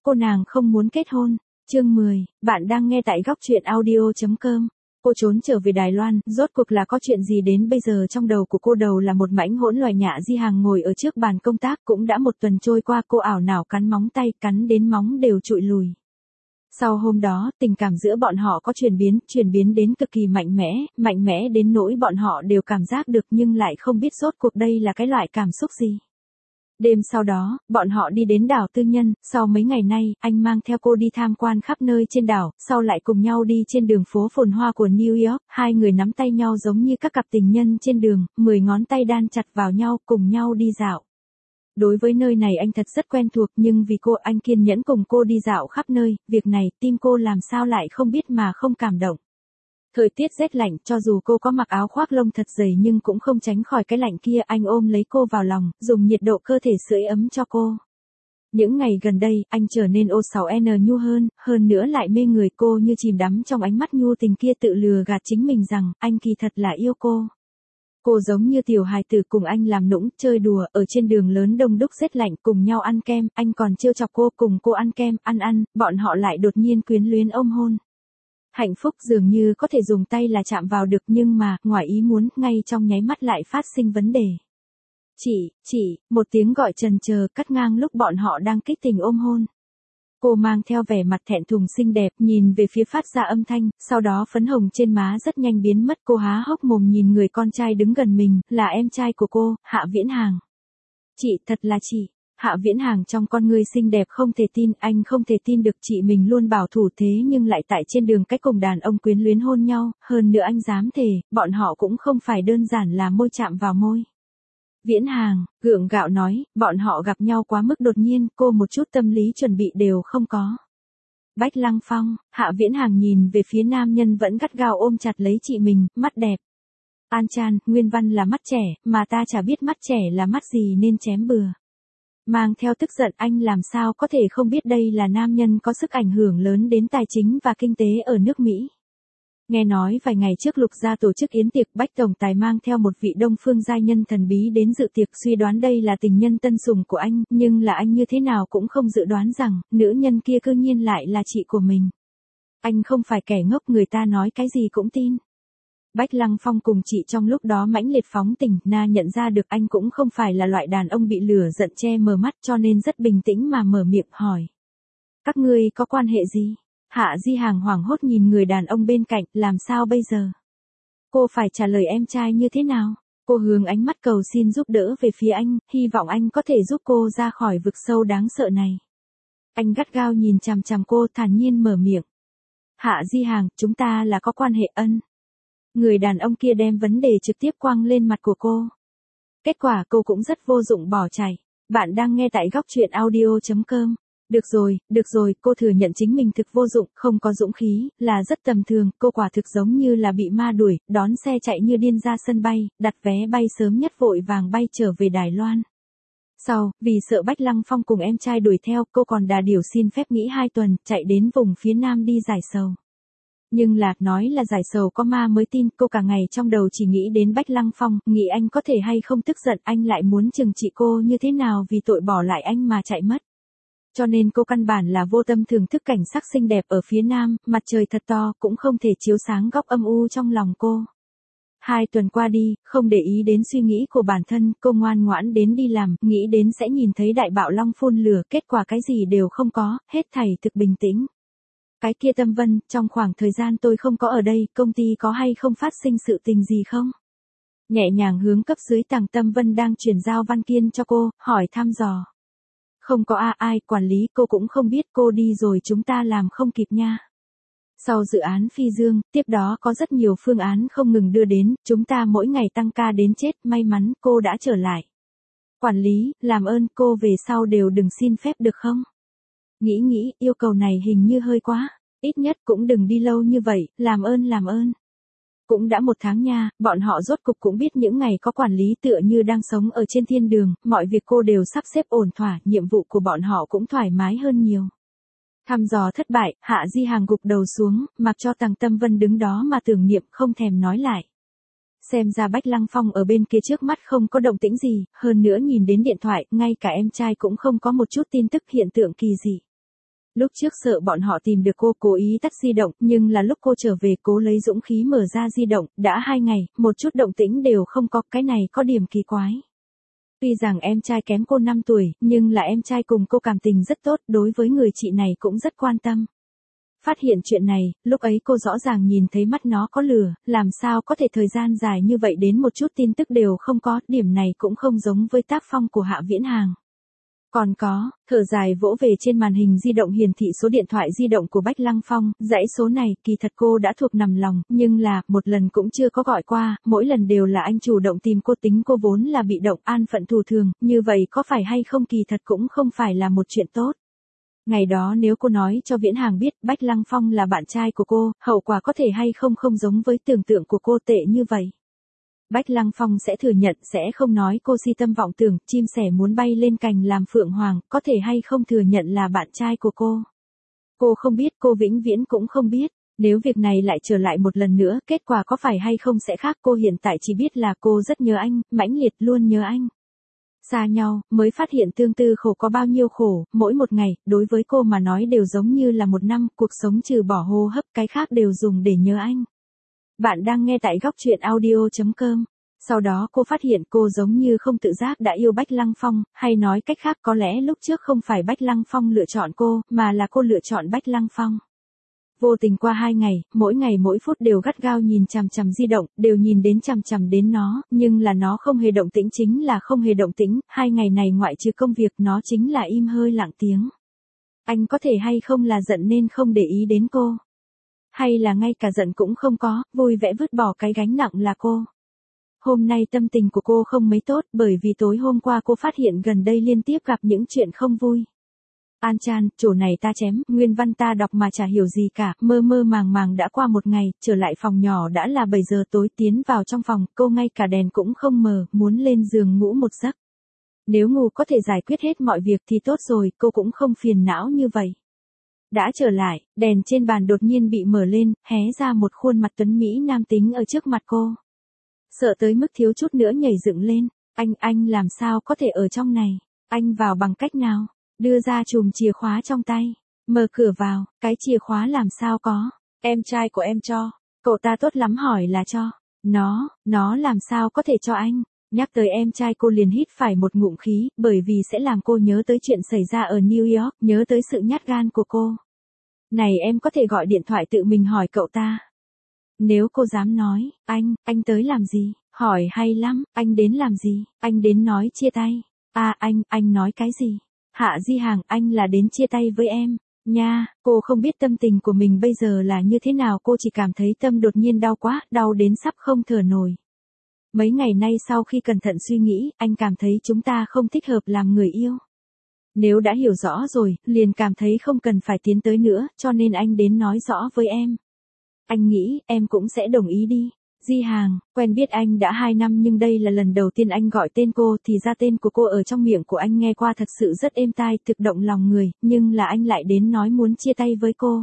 cô nàng không muốn kết hôn. Chương 10, bạn đang nghe tại góc truyện audio.com. Cô trốn trở về Đài Loan, rốt cuộc là có chuyện gì đến bây giờ trong đầu của cô đầu là một mảnh hỗn loạn. Nhạ Di Hằng ngồi ở trước bàn công tác, cũng đã một tuần trôi qua, cô ảo não cắn móng tay, cắn đến móng đều trụi lùi. Sau hôm đó, tình cảm giữa bọn họ có chuyển biến đến cực kỳ mạnh mẽ đến nỗi bọn họ đều cảm giác được nhưng lại không biết rốt cuộc đây là cái loại cảm xúc gì. Đêm sau đó, bọn họ đi đến đảo tư nhân, sau mấy ngày nay, anh mang theo cô đi tham quan khắp nơi trên đảo, sau lại cùng nhau đi trên đường phố phồn hoa của New York, hai người nắm tay nhau giống như các cặp tình nhân trên đường, 10 ngón tay đan chặt vào nhau, cùng nhau đi dạo. Đối với nơi này anh thật rất quen thuộc, nhưng vì cô anh kiên nhẫn cùng cô đi dạo khắp nơi, việc này tim cô làm sao lại không biết mà không cảm động. Thời tiết rét lạnh, cho dù cô có mặc áo khoác lông thật dày nhưng cũng không tránh khỏi cái lạnh kia. Anh ôm lấy cô vào lòng, dùng nhiệt độ cơ thể sưởi ấm cho cô. Những ngày gần đây, anh trở nên O6N nhu hơn nữa lại mê người. Cô như chìm đắm trong ánh mắt nhu tình kia, tự lừa gạt chính mình rằng anh kỳ thật là yêu cô. Cô giống như tiểu hài tử cùng anh làm nũng, chơi đùa, ở trên đường lớn đông đúc rét lạnh cùng nhau ăn kem, anh còn trêu chọc cô, cùng cô ăn kem, ăn, bọn họ lại đột nhiên quyến luyến ôm hôn. Hạnh phúc dường như có thể dùng tay là chạm vào được, nhưng mà, ngoài ý muốn, ngay trong nháy mắt lại phát sinh vấn đề. Chị, một tiếng gọi trần chờ cắt ngang lúc bọn họ đang kích tình ôm hôn. Cô mang theo vẻ mặt thẹn thùng xinh đẹp, nhìn về phía phát ra âm thanh, sau đó phấn hồng trên má rất nhanh biến mất. Cô há hốc mồm nhìn người con trai đứng gần mình, là em trai của cô, Hạ Viễn Hàng. Chị, thật là chị. Hạ Viễn Hàng trong con người xinh đẹp không thể tin, anh không thể tin được chị mình luôn bảo thủ thế nhưng lại tại trên đường cách cùng đàn ông quyến luyến hôn nhau, hơn nữa anh dám thề, bọn họ cũng không phải đơn giản là môi chạm vào môi. Viễn Hàng, gượng gạo nói, bọn họ gặp nhau quá mức đột nhiên, cô một chút tâm lý chuẩn bị đều không có. Bách Lăng Phong, Hạ Viễn Hàng nhìn về phía nam nhân vẫn gắt gao ôm chặt lấy chị mình, mắt đẹp. An Chan, nguyên văn là mắt trẻ, mà ta chả biết mắt trẻ là mắt gì nên chém bừa. Mang theo tức giận, anh làm sao có thể không biết đây là nam nhân có sức ảnh hưởng lớn đến tài chính và kinh tế ở nước Mỹ. Nghe nói vài ngày trước Lục gia tổ chức yến tiệc, Bách tổng tài mang theo một vị Đông phương giai nhân thần bí đến dự tiệc, suy đoán đây là tình nhân tân sủng của anh, nhưng là anh như thế nào cũng không dự đoán rằng, nữ nhân kia cư nhiên lại là chị của mình. Anh không phải kẻ ngốc, người ta nói cái gì cũng tin. Bách Lăng Phong cùng chị trong lúc đó mãnh liệt phóng tình, nhận ra được anh cũng không phải là loại đàn ông bị lửa giận che mờ mắt, cho nên rất bình tĩnh mà mở miệng hỏi. Các ngươi có quan hệ gì? Hạ Di Hằng hoảng hốt nhìn người đàn ông bên cạnh, làm sao bây giờ? Cô phải trả lời em trai như thế nào? Cô hướng ánh mắt cầu xin giúp đỡ về phía anh, hy vọng anh có thể giúp cô ra khỏi vực sâu đáng sợ này. Anh gắt gao nhìn chằm chằm cô, thản nhiên mở miệng. Hạ Di Hằng, chúng ta là có quan hệ ân. Người đàn ông kia đem vấn đề trực tiếp quăng lên mặt của cô. Kết quả cô cũng rất vô dụng bỏ chạy. Bạn đang nghe tại góc truyện audio.com. Được rồi, cô thừa nhận chính mình thực vô dụng, không có dũng khí, là rất tầm thường, cô quả thực giống như là bị ma đuổi, đón xe chạy như điên ra sân bay, đặt vé bay sớm nhất vội vàng bay trở về Đài Loan. Sau, vì sợ Bách Lăng Phong cùng em trai đuổi theo, cô còn đà điểu xin phép nghỉ 2 tuần, chạy đến vùng phía Nam đi giải sầu. Nhưng nói là giải sầu có ma mới tin, cô cả ngày trong đầu chỉ nghĩ đến Bách Lăng Phong, nghĩ anh có thể hay không tức giận, anh lại muốn trừng trị cô như thế nào vì tội bỏ lại anh mà chạy mất. Cho nên cô căn bản là vô tâm thưởng thức cảnh sắc xinh đẹp ở phía Nam, mặt trời thật to, cũng không thể chiếu sáng góc âm u trong lòng cô. 2 tuần qua đi, không để ý đến suy nghĩ của bản thân, cô ngoan ngoãn đến đi làm, nghĩ đến sẽ nhìn thấy đại bạo long phun lửa, kết quả cái gì đều không có, hết thảy thực bình tĩnh. Cái kia Tâm Vân, trong khoảng thời gian tôi không có ở đây, công ty có hay không phát sinh sự tình gì không? Nhẹ nhàng hướng cấp dưới Tằng Tâm Vân đang chuyển giao văn kiện cho cô, hỏi thăm dò. Không có ai, quản lý cô cũng không biết, cô đi rồi chúng ta làm không kịp nha. Sau dự án Phi Dương, tiếp đó có rất nhiều phương án không ngừng đưa đến, chúng ta mỗi ngày tăng ca đến chết, may mắn cô đã trở lại. Quản lý, làm ơn cô về sau đều đừng xin phép được không? Nghĩ, yêu cầu này hình như hơi quá, ít nhất cũng đừng đi lâu như vậy, làm ơn. Cũng đã 1 tháng nha, bọn họ rốt cục cũng biết những ngày có quản lý tựa như đang sống ở trên thiên đường, mọi việc cô đều sắp xếp ổn thỏa, nhiệm vụ của bọn họ cũng thoải mái hơn nhiều. Thăm dò thất bại, Hạ Di Hằng gục đầu xuống, mặc cho Tằng Tâm Vân đứng đó mà tưởng niệm, không thèm nói lại. Xem ra Bách Lăng Phong ở bên kia trước mắt không có động tĩnh gì, hơn nữa nhìn đến điện thoại, ngay cả em trai cũng không có một chút tin tức hiện tượng kỳ dị. Lúc trước sợ bọn họ tìm được cô cố ý tắt di động, nhưng là lúc cô trở về cố lấy dũng khí mở ra di động, đã 2 ngày, một chút động tĩnh đều không có, cái này có điểm kỳ quái. Tuy rằng em trai kém cô 5 tuổi, nhưng là em trai cùng cô cảm tình rất tốt, đối với người chị này cũng rất quan tâm. Phát hiện chuyện này, lúc ấy cô rõ ràng nhìn thấy mắt nó có lửa, làm sao có thể thời gian dài như vậy đến một chút tin tức đều không có, điểm này cũng không giống với tác phong của Hạ Viễn Hàng. Còn có, thở dài vỗ về trên màn hình di động hiển thị số điện thoại di động của Bách Lăng Phong, dãy số này kỳ thật cô đã thuộc nằm lòng, nhưng là, một lần cũng chưa có gọi qua, mỗi lần đều là anh chủ động tìm cô, tính cô vốn là bị động an phận thủ thường, như vậy có phải hay không kỳ thật cũng không phải là một chuyện tốt. Ngày đó nếu cô nói cho Viễn Hàng biết Bách Lăng Phong là bạn trai của cô, hậu quả có thể hay không không giống với tưởng tượng của cô tệ như vậy. Bách Lăng Phong sẽ thừa nhận, sẽ không nói cô si tâm vọng tưởng, chim sẻ muốn bay lên cành làm phượng hoàng, có thể hay không thừa nhận là bạn trai của cô. Cô không biết, cô vĩnh viễn cũng không biết. Nếu việc này lại trở lại một lần nữa, kết quả có phải hay không sẽ khác, cô hiện tại chỉ biết là cô rất nhớ anh, mãnh liệt luôn nhớ anh. Xa nhau, mới phát hiện tương tư khổ có bao nhiêu khổ, mỗi một ngày, đối với cô mà nói đều giống như là một năm, cuộc sống trừ bỏ hô hấp, cái khác đều dùng để nhớ anh. Bạn đang nghe tại góc truyện audio.com. Sau đó cô phát hiện cô giống như không tự giác đã yêu Bách Lăng Phong, hay nói cách khác có lẽ lúc trước không phải Bách Lăng Phong lựa chọn cô, mà là cô lựa chọn Bách Lăng Phong. Vô tình qua 2 ngày mỗi phút đều gắt gao nhìn chằm chằm di động, đều nhìn đến chằm chằm đến nó, nhưng là nó không hề động tĩnh, chính là không hề động tĩnh, 2 ngày này ngoại trừ công việc nó chính là im hơi lặng tiếng. Anh có thể hay không là giận nên không để ý đến cô? Hay là ngay cả giận cũng không có, vui vẻ vứt bỏ cái gánh nặng là cô? Hôm nay tâm tình của cô không mấy tốt, bởi vì tối hôm qua cô phát hiện gần đây liên tiếp gặp những chuyện không vui. An Chan, chỗ này ta chém, nguyên văn ta đọc mà chả hiểu gì cả, mơ mơ màng màng đã qua một ngày, trở lại phòng nhỏ đã là 7 giờ tối, tiến vào trong phòng, cô ngay cả đèn cũng không mờ, muốn lên giường ngủ một giấc. Nếu ngủ có thể giải quyết hết mọi việc thì tốt rồi, cô cũng không phiền não như vậy. Đã trở lại, đèn trên bàn đột nhiên bị mở lên, hé ra một khuôn mặt tuấn Mỹ nam tính ở trước mặt cô. Sợ tới mức thiếu chút nữa nhảy dựng lên, anh làm sao có thể ở trong này, anh vào bằng cách nào? Đưa ra chùm chìa khóa trong tay, mở cửa vào, cái chìa khóa làm sao có, em trai của em cho, cậu ta tốt lắm hỏi là cho, nó làm sao có thể cho anh, nhắc tới em trai cô liền hít phải một ngụm khí, bởi vì sẽ làm cô nhớ tới chuyện xảy ra ở New York, nhớ tới sự nhát gan của cô. Này em có thể gọi điện thoại tự mình hỏi cậu ta. Nếu cô dám nói, anh tới làm gì, hỏi hay lắm, anh đến làm gì, anh đến nói chia tay, anh nói cái gì? Hạ Di Hàng, anh là đến chia tay với em, nha, cô không biết tâm tình của mình bây giờ là như thế nào, cô chỉ cảm thấy tâm đột nhiên đau quá, đau đến sắp không thở nổi. Mấy ngày nay sau khi cẩn thận suy nghĩ, anh cảm thấy chúng ta không thích hợp làm người yêu. Nếu đã hiểu rõ rồi, liền cảm thấy không cần phải tiến tới nữa, cho nên anh đến nói rõ với em. Anh nghĩ, em cũng sẽ đồng ý đi. Di Hàng, quen biết anh đã 2 năm nhưng đây là lần đầu tiên anh gọi tên cô, thì ra tên của cô ở trong miệng của anh nghe qua thật sự rất êm tai, thực động lòng người, nhưng là anh lại đến nói muốn chia tay với cô.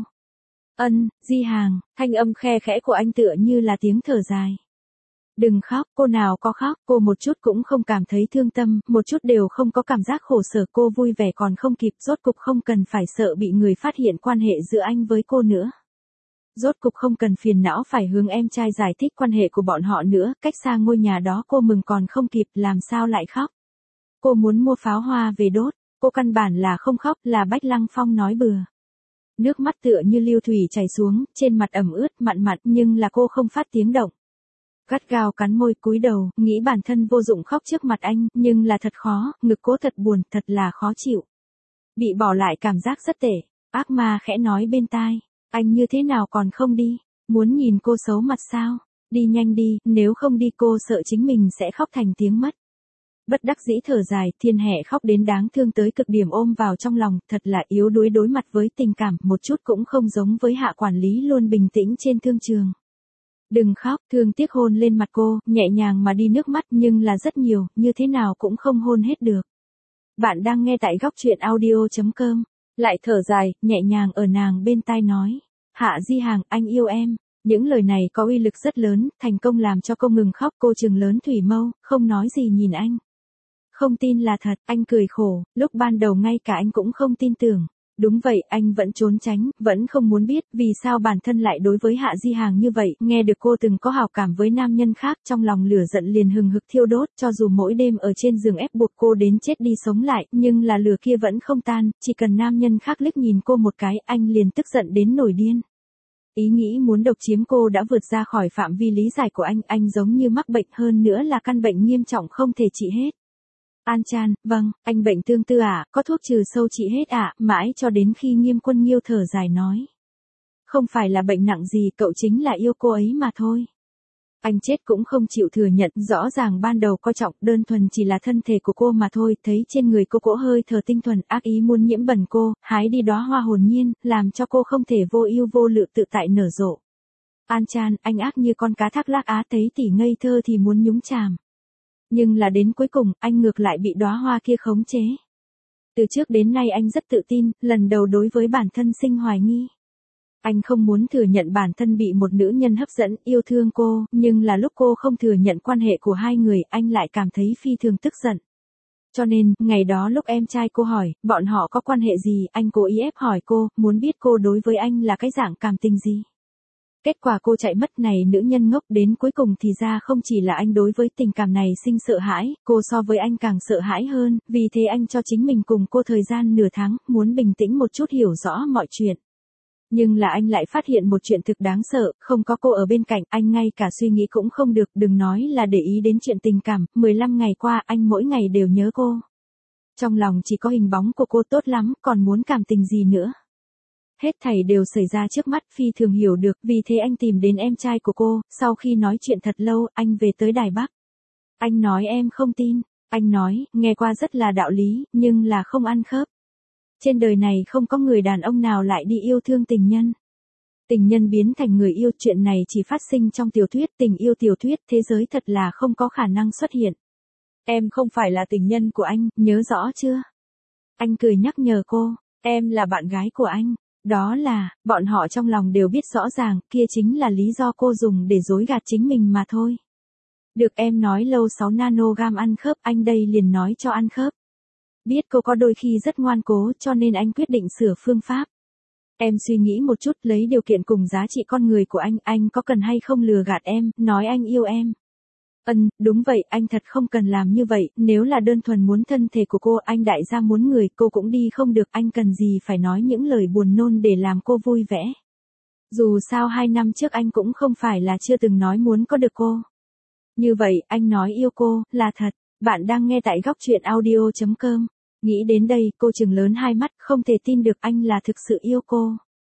Di Hàng, thanh âm khe khẽ của anh tựa như là tiếng thở dài. Đừng khóc, cô nào có khóc, cô một chút cũng không cảm thấy thương tâm, một chút đều không có cảm giác khổ sở, cô vui vẻ còn không kịp, rốt cục không cần phải sợ bị người phát hiện quan hệ giữa anh với cô nữa. Rốt cục không cần phiền não phải hướng em trai giải thích quan hệ của bọn họ nữa, cách xa ngôi nhà đó cô mừng còn không kịp, làm sao lại khóc. Cô muốn mua pháo hoa về đốt, cô căn bản là không khóc, là Bách Lăng Phong nói bừa. Nước mắt tựa như lưu thủy chảy xuống, trên mặt ẩm ướt mặn mặn, nhưng là cô không phát tiếng động. Gắt gao cắn môi cúi đầu, nghĩ bản thân vô dụng khóc trước mặt anh, nhưng là thật khó, ngực cố thật buồn, thật là khó chịu. Bị bỏ lại cảm giác rất tệ, ác ma khẽ nói bên tai. Anh như thế nào còn không đi, muốn nhìn cô xấu mặt sao, đi nhanh đi, nếu không đi cô sợ chính mình sẽ khóc thành tiếng mất. Bất đắc dĩ thở dài, Thiên Hẹ khóc đến đáng thương tới cực điểm ôm vào trong lòng, thật là yếu đuối đối mặt với tình cảm, một chút cũng không giống với Hạ quản lý luôn bình tĩnh trên thương trường. Đừng khóc, thương tiếc hôn lên mặt cô, nhẹ nhàng mà đi nước mắt nhưng là rất nhiều, như thế nào cũng không hôn hết được. Bạn đang nghe tại góc truyện audio.com. Lại thở dài, nhẹ nhàng ở nàng bên tai nói. Hạ Di Hàng, anh yêu em. Những lời này có uy lực rất lớn, thành công làm cho cô ngừng khóc, cô trừng lớn thủy mâu, không nói gì nhìn anh. Không tin là thật, anh cười khổ, lúc ban đầu ngay cả anh cũng không tin tưởng. Đúng vậy, anh vẫn trốn tránh, vẫn không muốn biết vì sao bản thân lại đối với Hạ Di Hàng như vậy, nghe được cô từng có hảo cảm với nam nhân khác, trong lòng lửa giận liền hừng hực thiêu đốt, cho dù mỗi đêm ở trên giường ép buộc cô đến chết đi sống lại, nhưng là lửa kia vẫn không tan, chỉ cần nam nhân khác liếc nhìn cô một cái, anh liền tức giận đến nổi điên. Ý nghĩ muốn độc chiếm cô đã vượt ra khỏi phạm vi lý giải của anh giống như mắc bệnh, hơn nữa là căn bệnh nghiêm trọng không thể trị hết. An Chan, vâng, anh bệnh tương tư à, có thuốc trừ sâu trị hết à, mãi cho đến khi Nghiêm Quân Nghiêu thở dài nói. Không phải là bệnh nặng gì, cậu chính là yêu cô ấy mà thôi. Anh chết cũng không chịu thừa nhận, rõ ràng ban đầu coi trọng, đơn thuần chỉ là thân thể của cô mà thôi, thấy trên người cô cỗ hơi thở tinh thuần, ác ý muốn nhiễm bẩn cô, hái đi đóa hoa hồn nhiên, làm cho cô không thể vô ưu vô lự tự tại nở rộ. An Chan, anh ác như con cá thác lác á, thấy tỷ ngây thơ thì muốn nhúng chàm. Nhưng là đến cuối cùng, anh ngược lại bị đóa hoa kia khống chế. Từ trước đến nay anh rất tự tin, lần đầu đối với bản thân sinh hoài nghi. Anh không muốn thừa nhận bản thân bị một nữ nhân hấp dẫn, yêu thương cô, nhưng là lúc cô không thừa nhận quan hệ của hai người, anh lại cảm thấy phi thường tức giận. Cho nên, ngày đó lúc em trai cô hỏi, bọn họ có quan hệ gì, anh cố ý ép hỏi cô, muốn biết cô đối với anh là cái dạng cảm tình gì. Kết quả cô chạy mất, này nữ nhân ngốc, đến cuối cùng thì ra không chỉ là anh đối với tình cảm này sinh sợ hãi, cô so với anh càng sợ hãi hơn, vì thế anh cho chính mình cùng cô thời gian nửa tháng, muốn bình tĩnh một chút hiểu rõ mọi chuyện. Nhưng là anh lại phát hiện một chuyện thực đáng sợ, không có cô ở bên cạnh, anh ngay cả suy nghĩ cũng không được, đừng nói là để ý đến chuyện tình cảm, 15 ngày qua anh mỗi ngày đều nhớ cô. Trong lòng chỉ có hình bóng của cô, tốt lắm, còn muốn cảm tình gì nữa. Hết thảy đều xảy ra trước mắt, phi thường hiểu được, vì thế anh tìm đến em trai của cô, sau khi nói chuyện thật lâu, anh về tới Đài Bắc. Anh nói em không tin, anh nói, nghe qua rất là đạo lý, nhưng là không ăn khớp. Trên đời này không có người đàn ông nào lại đi yêu thương tình nhân. Tình nhân biến thành người yêu, chuyện này chỉ phát sinh trong tiểu thuyết, tình yêu tiểu thuyết, thế giới thật là không có khả năng xuất hiện. Em không phải là tình nhân của anh, nhớ rõ chưa? Anh cười nhắc nhở cô, em là bạn gái của anh. Đó là, bọn họ trong lòng đều biết rõ ràng, kia chính là lý do cô dùng để dối gạt chính mình mà thôi. Được, em nói lâu 6 nanogam ăn khớp, anh đây liền nói cho ăn khớp. Biết cô có đôi khi rất ngoan cố, cho nên anh quyết định sửa phương pháp. Em suy nghĩ một chút, lấy điều kiện cùng giá trị con người của anh có cần hay không lừa gạt em, nói anh yêu em. Đúng vậy, anh thật không cần làm như vậy, nếu là đơn thuần muốn thân thể của cô, anh đại gia muốn người, cô cũng đi không được, anh cần gì phải nói những lời buồn nôn để làm cô vui vẻ. Dù sao 2 năm trước anh cũng không phải là chưa từng nói muốn có được cô. Như vậy, anh nói yêu cô, là thật. Bạn đang nghe tại góc truyện audio.com. Nghĩ đến đây, cô trừng lớn hai mắt, không thể tin được anh là thực sự yêu cô.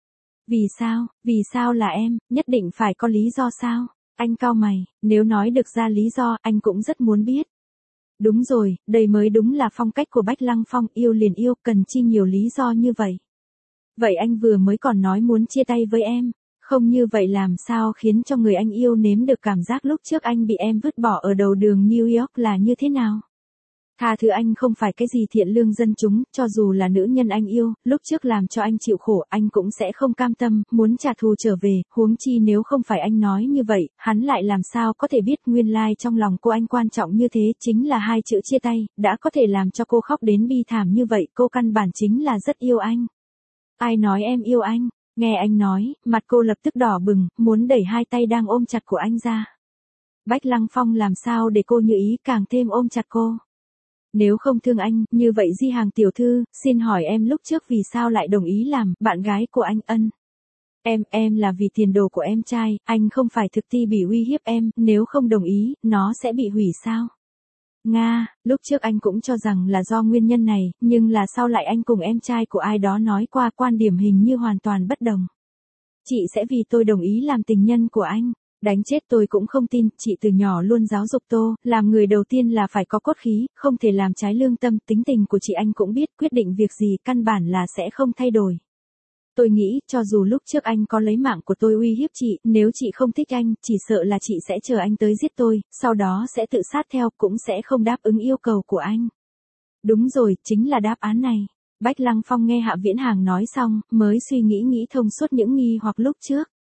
Vì sao là em, nhất định phải có lý do sao? Anh cau mày, nếu nói được ra lý do, anh cũng rất muốn biết. Đúng rồi, đây mới đúng là phong cách của Bách Lăng Phong, yêu liền yêu, cần chi nhiều lý do như vậy. Vậy anh vừa mới còn nói muốn chia tay với em, không như vậy làm sao khiến cho người anh yêu nếm được cảm giác lúc trước anh bị em vứt bỏ ở đầu đường New York là như thế nào? Tha thứ anh không phải cái gì thiện lương dân chúng, cho dù là nữ nhân anh yêu, lúc trước làm cho anh chịu khổ, anh cũng sẽ không cam tâm, muốn trả thù trở về, huống chi nếu không phải anh nói như vậy, hắn lại làm sao có thể biết nguyên lai trong lòng cô anh quan trọng như thế, chính là 2 chữ chia tay, đã có thể làm cho cô khóc đến bi thảm như vậy, cô căn bản chính là rất yêu anh. Ai nói em yêu anh? Nghe anh nói, mặt cô lập tức đỏ bừng, muốn đẩy 2 tay đang ôm chặt của anh ra. Bách Lăng Phong làm sao để cô như ý, càng thêm ôm chặt cô. Nếu không thương anh, như vậy Di Hàng tiểu thư, xin hỏi em lúc trước vì sao lại đồng ý làm bạn gái của anh? Em là vì tiền đồ của em trai, anh không phải thực thi bị uy hiếp em, nếu không đồng ý, nó sẽ bị hủy sao? Nga, lúc trước anh cũng cho rằng là do nguyên nhân này, nhưng là sau lại anh cùng em trai của ai đó nói qua, quan điểm hình như hoàn toàn bất đồng. Chị sẽ vì tôi đồng ý làm tình nhân của anh. Đánh chết tôi cũng không tin, chị từ nhỏ luôn giáo dục tôi, làm người đầu tiên là phải có cốt khí, không thể làm trái lương tâm, tính tình của chị anh cũng biết, quyết định việc gì căn bản là sẽ không thay đổi. Tôi nghĩ, cho dù lúc trước anh có lấy mạng của tôi uy hiếp chị, nếu chị không thích anh, chỉ sợ là chị sẽ chờ anh tới giết tôi, sau đó sẽ tự sát theo, cũng sẽ không đáp ứng yêu cầu của anh. Đúng rồi, chính là đáp án này. Bách Lăng Phong nghe Hạ Viễn Hàng nói xong, mới suy nghĩ thông suốt những nghi hoặc lúc trước.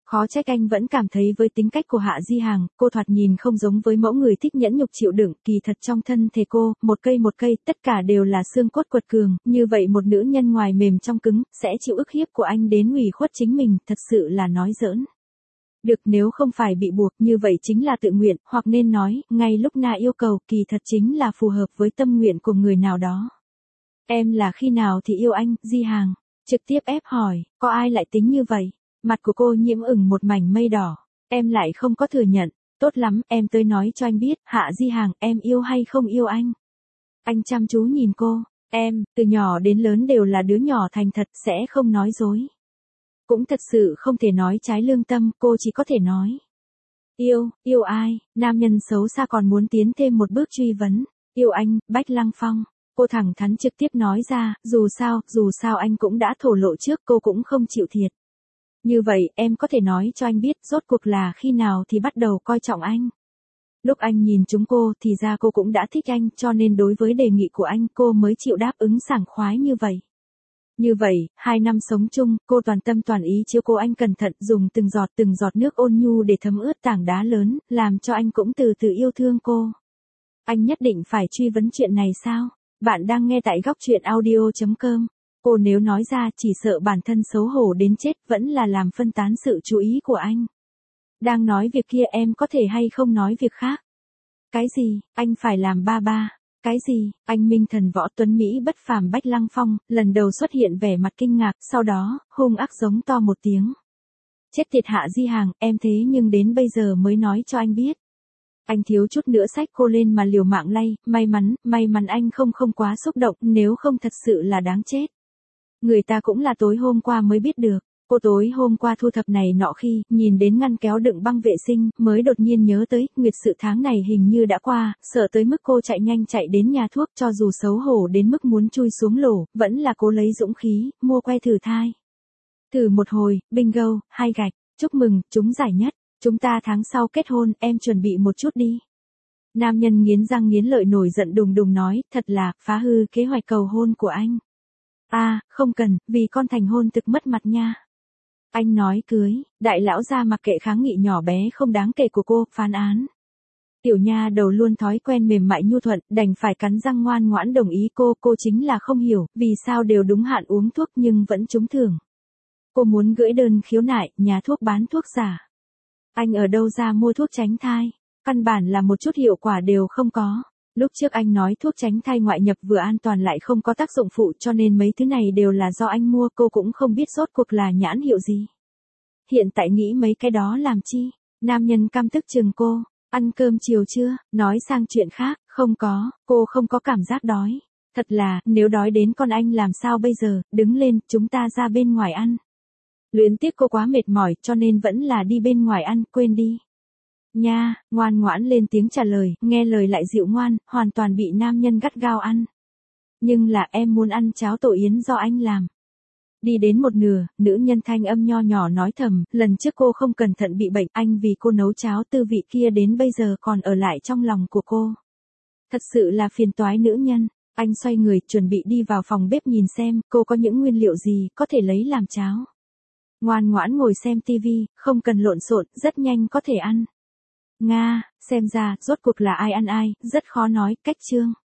Khó trách anh vẫn cảm thấy với tính cách của Hạ Di Hằng, cô thoạt nhìn không giống với mẫu người thích nhẫn nhục chịu đựng, kỳ thật trong thân thể cô, một cây, tất cả đều là xương cốt quật cường, như vậy một nữ nhân ngoài mềm trong cứng, sẽ chịu ức hiếp của anh đến ủy khuất chính mình, thật sự là nói giỡn. Được, nếu không phải bị buộc, như vậy chính là tự nguyện, hoặc nên nói, ngay lúc Na yêu cầu, kỳ thật chính là phù hợp với tâm nguyện của người nào đó. Em là khi nào thì yêu anh, Di Hằng? Trực tiếp ép hỏi, có ai lại tính như vậy? Mặt của cô nhiễm ửng một mảnh mây đỏ. Em lại không có thừa nhận. Tốt lắm, em tới nói cho anh biết, Hạ Di Hằng, em yêu hay không yêu anh? Anh chăm chú nhìn cô. Em, từ nhỏ đến lớn đều là đứa nhỏ thành thật, sẽ không nói dối. Cũng thật sự không thể nói trái lương tâm, cô chỉ có thể nói. Yêu ai? Nam nhân xấu xa còn muốn tiến thêm một bước truy vấn. Yêu anh, Bách Lăng Phong. Cô thẳng thắn trực tiếp nói ra, dù sao anh cũng đã thổ lộ trước, cô cũng không chịu thiệt. Như vậy, em có thể nói cho anh biết, rốt cuộc là khi nào thì bắt đầu coi trọng anh. Lúc anh nhìn chúng cô, thì ra cô cũng đã thích anh, cho nên đối với đề nghị của anh, cô mới chịu đáp ứng sảng khoái như vậy. Như vậy, 2 năm sống chung, cô toàn tâm toàn ý chiếu cố anh cẩn thận, dùng từng giọt nước ôn nhu để thấm ướt tảng đá lớn, làm cho anh cũng từ từ yêu thương cô. Anh nhất định phải truy vấn chuyện này sao? Bạn đang nghe tại góc truyện audio.com. Cô nếu nói ra chỉ sợ bản thân xấu hổ đến chết, vẫn là làm phân tán sự chú ý của anh. Đang nói việc kia, em có thể hay không nói việc khác? Cái gì, anh phải làm ba? Cái gì, anh minh thần võ tuấn Mỹ bất phàm Bách Lăng Phong, lần đầu xuất hiện vẻ mặt kinh ngạc, sau đó, hung ác giống to một tiếng. Chết tiệt Hạ Di Hằng, em thế nhưng đến bây giờ mới nói cho anh biết. Anh thiếu chút nữa xách cô lên mà liều mạng lay, may mắn anh không quá xúc động, nếu không thật sự là đáng chết. Người ta cũng là tối hôm qua mới biết được. Cô tối hôm qua thu thập này nọ khi, nhìn đến ngăn kéo đựng băng vệ sinh, mới đột nhiên nhớ tới, nguyệt sự tháng này hình như đã qua, sợ tới mức cô chạy nhanh chạy đến nhà thuốc, cho dù xấu hổ đến mức muốn chui xuống lỗ, vẫn là cố lấy dũng khí, mua que thử thai. Thử một hồi, bingo, 2 gạch, chúc mừng, chúng giải nhất, chúng ta tháng sau kết hôn, em chuẩn bị một chút đi. Nam nhân nghiến răng nghiến lợi nổi giận đùng nói, thật là, phá hư kế hoạch cầu hôn của anh. Không cần, vì con thành hôn thực mất mặt nha. Anh nói cưới, đại lão ra mặc kệ kháng nghị nhỏ bé không đáng kể của cô, phán án. Tiểu nha đầu luôn thói quen mềm mại nhu thuận, đành phải cắn răng ngoan ngoãn đồng ý cô chính là không hiểu, vì sao đều đúng hạn uống thuốc nhưng vẫn trúng thưởng. Cô muốn gửi đơn khiếu nại, nhà thuốc bán thuốc giả. Anh ở đâu ra mua thuốc tránh thai? Căn bản là một chút hiệu quả đều không có. Lúc trước anh nói thuốc tránh thai ngoại nhập vừa an toàn lại không có tác dụng phụ cho nên mấy thứ này đều là do anh mua, cô cũng không biết rốt cuộc là nhãn hiệu gì. Hiện tại nghĩ mấy cái đó làm chi? Nam nhân căm tức chừng cô, ăn cơm chiều chưa? Nói sang chuyện khác, không có, cô không có cảm giác đói. Thật là, nếu đói đến con anh làm sao bây giờ, đứng lên, chúng ta ra bên ngoài ăn. Luyến tiếc cô quá mệt mỏi cho nên vẫn là đi bên ngoài ăn, quên đi. Nha, ngoan ngoãn lên tiếng trả lời, nghe lời lại dịu ngoan, hoàn toàn bị nam nhân gắt gao ăn. Nhưng là em muốn ăn cháo tổ yến do anh làm. Đi đến một nửa, nữ nhân thanh âm nho nhỏ nói thầm, lần trước cô không cẩn thận bị bệnh, anh vì cô nấu cháo tư vị kia đến bây giờ còn ở lại trong lòng của cô. Thật sự là phiền toái nữ nhân. Anh xoay người chuẩn bị đi vào phòng bếp nhìn xem cô có những nguyên liệu gì có thể lấy làm cháo. Ngoan ngoãn ngồi xem tivi, không cần lộn xộn, rất nhanh có thể ăn. Nga, xem ra, rốt cuộc là ai ăn ai, rất khó nói, cách chương.